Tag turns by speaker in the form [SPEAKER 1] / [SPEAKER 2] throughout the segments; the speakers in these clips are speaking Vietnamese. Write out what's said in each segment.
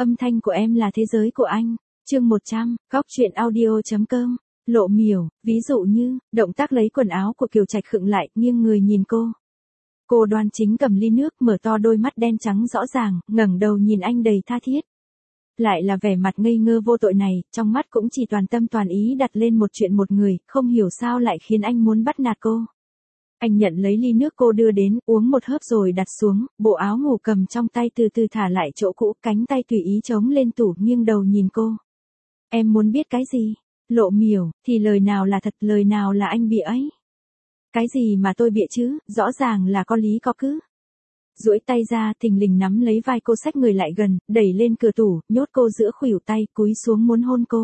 [SPEAKER 1] Âm thanh của em là thế giới của anh. Chương 100, góc truyện audio.com. Lộ Miểu, ví dụ như, động tác lấy quần áo của Kiều Trạch khựng lại, nghiêng người nhìn cô. Cô đoan chính cầm ly nước, mở to đôi mắt đen trắng rõ ràng, ngẩng đầu nhìn anh đầy tha thiết. Lại là vẻ mặt ngây ngơ vô tội này, trong mắt cũng chỉ toàn tâm toàn ý đặt lên một chuyện một người, không hiểu sao lại khiến anh muốn bắt nạt cô. Anh nhận lấy ly nước cô đưa đến, uống một hớp rồi đặt xuống, bộ áo ngủ cầm trong tay từ từ thả lại chỗ cũ, cánh tay tùy ý chống lên tủ, nghiêng đầu nhìn cô. Em muốn biết cái gì? Lộ Miểu, thì lời nào là thật, lời nào là anh bịa ấy? Cái gì mà tôi bịa chứ, rõ ràng là có lý có cứ. Duỗi tay ra, thình lình nắm lấy vai cô, xách người lại gần, đẩy lên cửa tủ, nhốt cô giữa khuỷu tay, cúi xuống muốn hôn cô.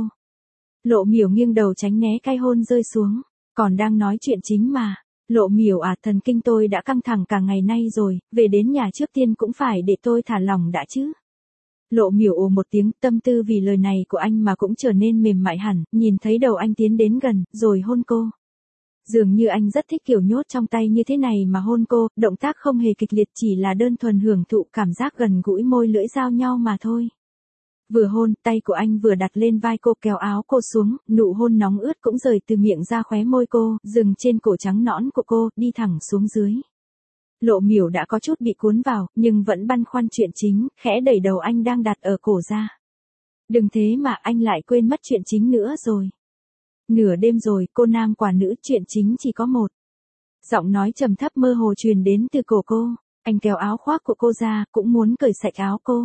[SPEAKER 1] Lộ Miểu nghiêng đầu tránh né cái hôn rơi xuống. Còn đang nói chuyện chính mà. Lộ Miểu à, thần kinh tôi đã căng thẳng cả ngày nay rồi, về đến nhà trước tiên cũng phải để tôi thả lỏng đã chứ. Lộ Miểu ồ một tiếng, tâm tư vì lời này của anh mà cũng trở nên mềm mại hẳn, nhìn thấy đầu anh tiến đến gần, rồi hôn cô. Dường như anh rất thích kiểu nhốt trong tay như thế này mà hôn cô, động tác không hề kịch liệt, chỉ là đơn thuần hưởng thụ cảm giác gần gũi môi lưỡi giao nhau mà thôi. Vừa hôn, tay của anh vừa đặt lên vai cô, kéo áo cô xuống, nụ hôn nóng ướt cũng rời từ miệng ra khóe môi cô, dừng trên cổ trắng nõn của cô, đi thẳng xuống dưới. Lộ Miểu đã có chút bị cuốn vào, nhưng vẫn băn khoăn chuyện chính, khẽ đẩy đầu anh đang đặt ở cổ ra. Đừng thế mà, anh lại quên mất chuyện chính nữa rồi. Nửa đêm rồi, cô nam quả nữ, chuyện chính chỉ có một. Giọng nói trầm thấp mơ hồ truyền đến từ cổ cô. Anh kéo áo khoác của cô ra, cũng muốn cởi sạch áo cô.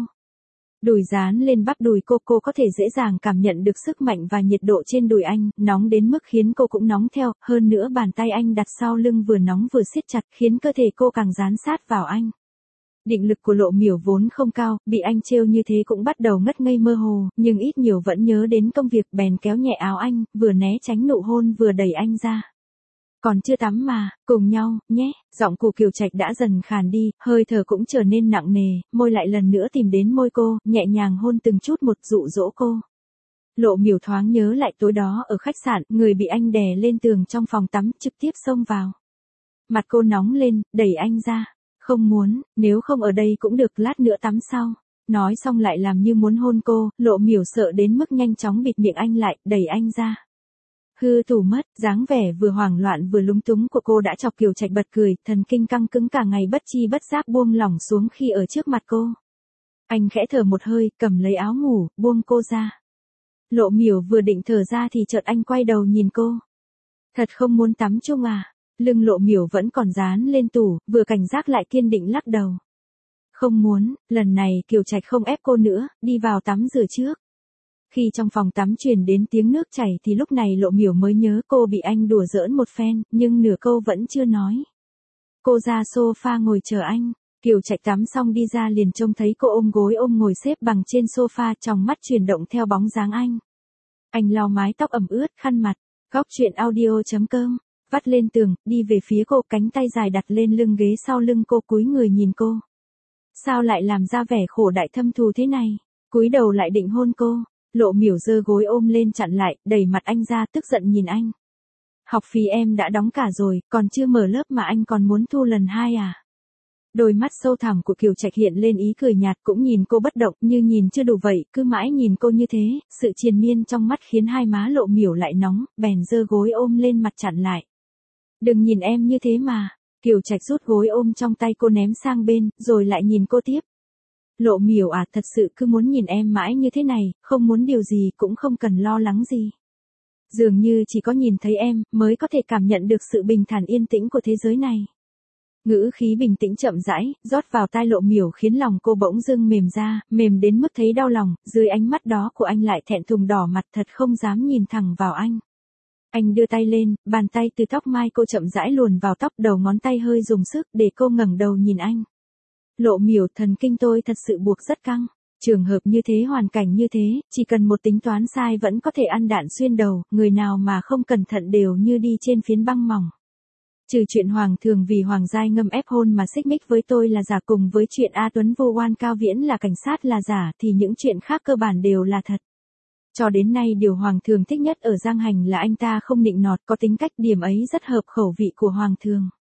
[SPEAKER 1] Đùi dán lên bắp đùi cô có thể dễ dàng cảm nhận được sức mạnh và nhiệt độ trên đùi anh, nóng đến mức khiến cô cũng nóng theo, hơn nữa bàn tay anh đặt sau lưng vừa nóng vừa siết chặt, khiến cơ thể cô càng dán sát vào anh. Định lực của Lộ Miểu vốn không cao, bị anh trêu như thế cũng bắt đầu ngất ngây mơ hồ, nhưng ít nhiều vẫn nhớ đến công việc, bèn kéo nhẹ áo anh, vừa né tránh nụ hôn vừa đẩy anh ra. Còn chưa tắm mà, cùng nhau, nhé. Giọng của Kiều Trạch đã dần khàn đi, hơi thở cũng trở nên nặng nề, môi lại lần nữa tìm đến môi cô, nhẹ nhàng hôn từng chút một, dụ dỗ cô. Lộ Miểu thoáng nhớ lại tối đó ở khách sạn, người bị anh đè lên tường trong phòng tắm, trực tiếp xông vào. Mặt cô nóng lên, đẩy anh ra. Không muốn, nếu không ở đây cũng được, lát nữa tắm sau. Nói xong lại làm như muốn hôn cô, Lộ Miểu sợ đến mức nhanh chóng bịt miệng anh lại, đẩy anh ra. Hư thủ mất, dáng vẻ vừa hoảng loạn vừa lúng túng của cô đã chọc Kiều Trạch bật cười, thần kinh căng cứng cả ngày bất chi bất giác buông lỏng xuống khi ở trước mặt cô. Anh khẽ thở một hơi, cầm lấy áo ngủ, buông cô ra. Lộ Miểu vừa định thở ra thì chợt anh quay đầu nhìn cô. Thật không muốn tắm chung à? Lưng Lộ Miểu vẫn còn dán lên tủ, vừa cảnh giác lại kiên định lắc đầu. Không muốn, lần này Kiều Trạch không ép cô nữa, đi vào tắm rửa trước. Khi trong phòng tắm truyền đến tiếng nước chảy thì lúc này Lộ Miểu mới nhớ cô bị anh đùa giỡn một phen, nhưng nửa câu vẫn chưa nói. Cô ra sofa ngồi chờ anh. Kiều Trạch tắm xong đi ra liền trông thấy cô ôm gối ôm ngồi xếp bằng trên sofa, trong mắt chuyển động theo bóng dáng anh. Anh lau mái tóc ẩm ướt, khăn mặt. Góc truyện audio.com. Vắt lên tường, đi về phía cô, cánh tay dài đặt lên lưng ghế sau lưng cô, cúi người nhìn cô. Sao lại làm ra vẻ khổ đại thâm thù thế này? Cúi đầu lại định hôn cô. Lộ Miểu giơ gối ôm lên chặn lại, đẩy mặt anh ra, tức giận nhìn anh. Học phí em đã đóng cả rồi, còn chưa mở lớp mà anh còn muốn thu lần 2 à? Đôi mắt sâu thẳm của Kiều Trạch hiện lên ý cười nhạt, cũng nhìn cô bất động, như nhìn chưa đủ vậy, cứ mãi nhìn cô như thế, sự triền miên trong mắt khiến hai má Lộ Miểu lại nóng, bèn giơ gối ôm lên mặt chặn lại. Đừng nhìn em như thế mà. Kiều Trạch rút gối ôm trong tay cô ném sang bên, rồi lại nhìn cô tiếp. Lộ Miểu à, thật sự cứ muốn nhìn em mãi như thế này, không muốn điều gì cũng không cần lo lắng gì. Dường như chỉ có nhìn thấy em, mới có thể cảm nhận được sự bình thản yên tĩnh của thế giới này. Ngữ khí bình tĩnh chậm rãi, rót vào tai Lộ Miểu khiến lòng cô bỗng dưng mềm ra, mềm đến mức thấy đau lòng, dưới ánh mắt đó của anh lại thẹn thùng đỏ mặt, thật không dám nhìn thẳng vào anh. Anh đưa tay lên, bàn tay từ tóc mai cô chậm rãi luồn vào tóc, đầu ngón tay hơi dùng sức để cô ngẩng đầu nhìn anh. Lộ Miểu, thần kinh tôi thật sự buộc rất căng. Trường hợp như thế, hoàn cảnh như thế, chỉ cần một tính toán sai vẫn có thể ăn đạn xuyên đầu, người nào mà không cẩn thận đều như đi trên phiến băng mỏng. Trừ chuyện Hoàng Thường vì Hoàng Giai Ngâm ép hôn mà xích mích với tôi là giả, cùng với chuyện A Tuấn vu oan Cao Viễn là cảnh sát là giả, thì những chuyện khác cơ bản đều là thật. Cho đến nay điều Hoàng Thường thích nhất ở Giang Hành là anh ta không nịnh nọt, có tính cách, điểm ấy rất hợp khẩu vị của Hoàng Thường.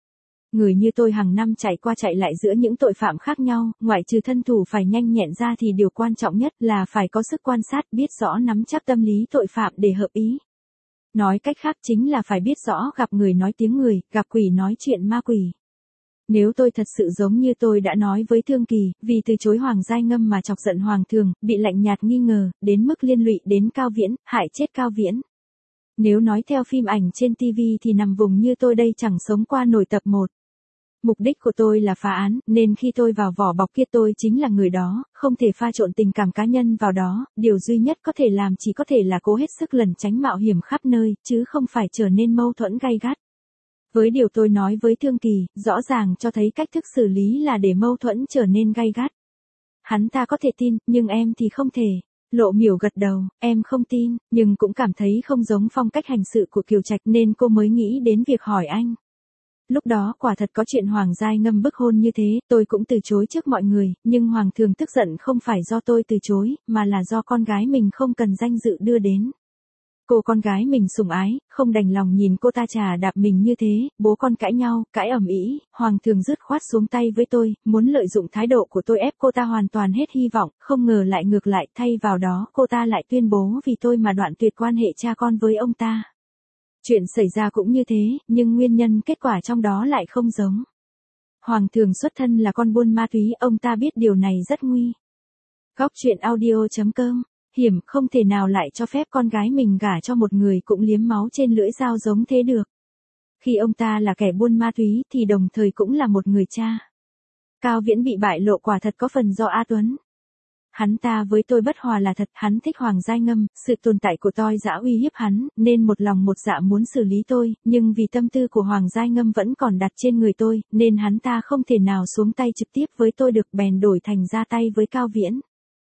[SPEAKER 1] Người như tôi hàng năm chạy qua chạy lại giữa những tội phạm khác nhau, ngoại trừ thân thủ phải nhanh nhẹn ra thì điều quan trọng nhất là phải có sức quan sát, biết rõ nắm chắc tâm lý tội phạm để hợp ý. Nói cách khác chính là phải biết rõ gặp người nói tiếng người, gặp quỷ nói chuyện ma quỷ. Nếu tôi thật sự giống như tôi đã nói với Thương Kỳ, vì từ chối Hoàng Giai Ngâm mà chọc giận Hoàng Thường, bị lạnh nhạt nghi ngờ, đến mức liên lụy đến Cao Viễn, hại chết Cao Viễn. Nếu nói theo phim ảnh trên TV thì nằm vùng như tôi đây chẳng sống qua nổi tập 1. Mục đích của tôi là phá án, nên khi tôi vào vỏ bọc kia tôi chính là người đó, không thể pha trộn tình cảm cá nhân vào đó, điều duy nhất có thể làm chỉ có thể là cố hết sức lẩn tránh mạo hiểm khắp nơi, chứ không phải trở nên mâu thuẫn gay gắt. Với điều tôi nói với Thương Kỳ, rõ ràng cho thấy cách thức xử lý là để mâu thuẫn trở nên gay gắt. Hắn ta có thể tin, nhưng em thì không thể. Lộ Miểu gật đầu, em không tin, nhưng cũng cảm thấy không giống phong cách hành sự của Kiều Trạch nên cô mới nghĩ đến việc hỏi anh. Lúc đó quả thật có chuyện Hoàng Giai Ngâm bức hôn như thế, tôi cũng từ chối trước mọi người, nhưng Hoàng Thường tức giận không phải do tôi từ chối, mà là do con gái mình không cần danh dự đưa đến. Cô con gái mình sủng ái, không đành lòng nhìn cô ta chà đạp mình như thế, bố con cãi nhau, cãi ầm ĩ, Hoàng Thường dứt khoát xuống tay với tôi, muốn lợi dụng thái độ của tôi ép cô ta hoàn toàn hết hy vọng, không ngờ lại ngược lại, thay vào đó cô ta lại tuyên bố vì tôi mà đoạn tuyệt quan hệ cha con với ông ta. Chuyện xảy ra cũng như thế, nhưng nguyên nhân kết quả trong đó lại không giống. Hoàng Thường xuất thân là con buôn ma túy, ông ta biết điều này rất nguy. Góc truyện audio.com. Hiểm, không thể nào lại cho phép con gái mình gả cho một người cũng liếm máu trên lưỡi dao giống thế được. Khi ông ta là kẻ buôn ma túy thì đồng thời cũng là một người cha. Cao Viễn bị bại lộ quả thật có phần do A Tuấn. Hắn ta với tôi bất hòa là thật, hắn thích Hoàng Giai Ngâm, sự tồn tại của tôi dã uy hiếp hắn, nên một lòng một dạ muốn xử lý tôi, nhưng vì tâm tư của Hoàng Giai Ngâm vẫn còn đặt trên người tôi, nên hắn ta không thể nào xuống tay trực tiếp với tôi được, bèn đổi thành ra tay với Cao Viễn.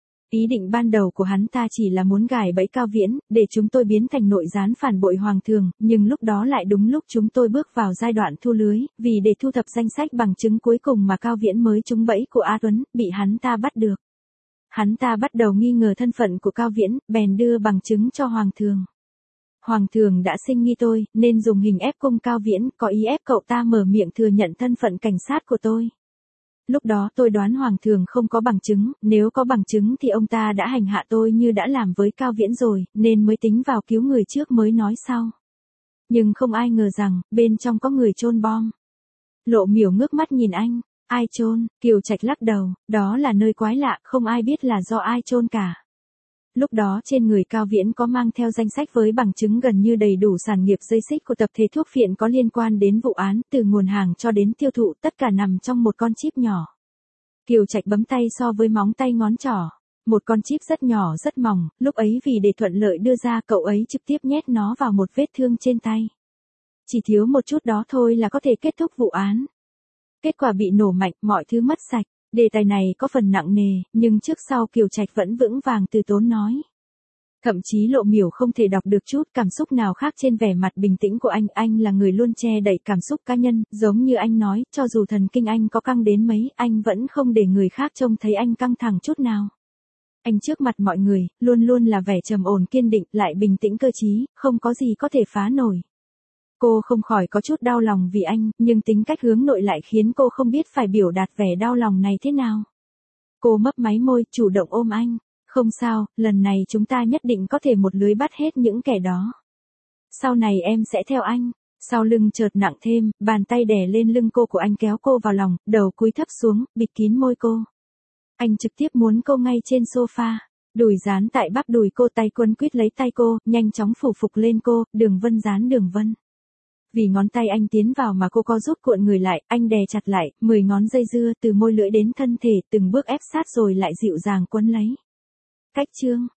[SPEAKER 1] Ý định ban đầu của hắn ta chỉ là muốn gài bẫy Cao Viễn, để chúng tôi biến thành nội gián phản bội Hoàng Thường, nhưng lúc đó lại đúng lúc chúng tôi bước vào giai đoạn thu lưới, vì để thu thập danh sách bằng chứng cuối cùng mà Cao Viễn mới trúng bẫy của A Tuấn, bị hắn ta bắt được. Hắn ta bắt đầu nghi ngờ thân phận của Cao Viễn, bèn đưa bằng chứng cho Hoàng Thường. Hoàng Thường đã sinh nghi tôi, nên dùng hình ép cung Cao Viễn, có ý ép cậu ta mở miệng thừa nhận thân phận cảnh sát của tôi. Lúc đó tôi đoán Hoàng Thường không có bằng chứng, nếu có bằng chứng thì ông ta đã hành hạ tôi như đã làm với Cao Viễn rồi, nên mới tính vào cứu người trước mới nói sau. Nhưng không ai ngờ rằng, bên trong có người chôn bom. Lộ Miểu ngước mắt nhìn anh, ai chôn? Kiều Trạch lắc đầu, đó là nơi quái lạ, không ai biết là do ai chôn cả. Lúc đó trên người Cao Viễn có mang theo danh sách với bằng chứng gần như đầy đủ sản nghiệp dây xích của tập thể thuốc phiện có liên quan đến vụ án, từ nguồn hàng cho đến tiêu thụ, tất cả nằm trong một con chip nhỏ. Kiều Trạch bấm tay so với móng tay ngón trỏ. Một con chip rất nhỏ rất mỏng, lúc ấy vì để thuận lợi đưa ra cậu ấy trực tiếp nhét nó vào một vết thương trên tay. Chỉ thiếu một chút đó thôi là có thể kết thúc vụ án. Kết quả bị nổ mạnh, mọi thứ mất sạch. Đề tài này có phần nặng nề, nhưng trước sau Kiều Trạch vẫn vững vàng từ tốn nói. Thậm chí Lộ Miểu không thể đọc được chút cảm xúc nào khác trên vẻ mặt bình tĩnh của anh là người luôn che đậy cảm xúc cá nhân, giống như anh nói, cho dù thần kinh anh có căng đến mấy, anh vẫn không để người khác trông thấy anh căng thẳng chút nào. Anh trước mặt mọi người, luôn luôn là vẻ trầm ổn kiên định, lại bình tĩnh cơ trí, không có gì có thể phá nổi. Cô không khỏi có chút đau lòng vì anh, nhưng tính cách hướng nội lại khiến cô không biết phải biểu đạt vẻ đau lòng này thế nào. Cô mấp máy môi, chủ động ôm anh. Không sao, lần này chúng ta nhất định có thể một lưới bắt hết những kẻ đó. Sau này em sẽ theo anh. Sau lưng chợt nặng thêm, bàn tay đè lên lưng cô của anh kéo cô vào lòng, đầu cúi thấp xuống, bịt kín môi cô. Anh trực tiếp muốn cô ngay trên sofa. Đùi dán tại bắp đùi cô, tay quấn quýt lấy tay cô, nhanh chóng phủ phục lên cô, đường vân dán đường vân. Vì ngón tay anh tiến vào mà cô co rút cuộn người lại, anh đè chặt lại, 10 ngón dây dưa từ môi lưỡi đến thân thể, từng bước ép sát rồi lại dịu dàng quấn lấy. Cách chương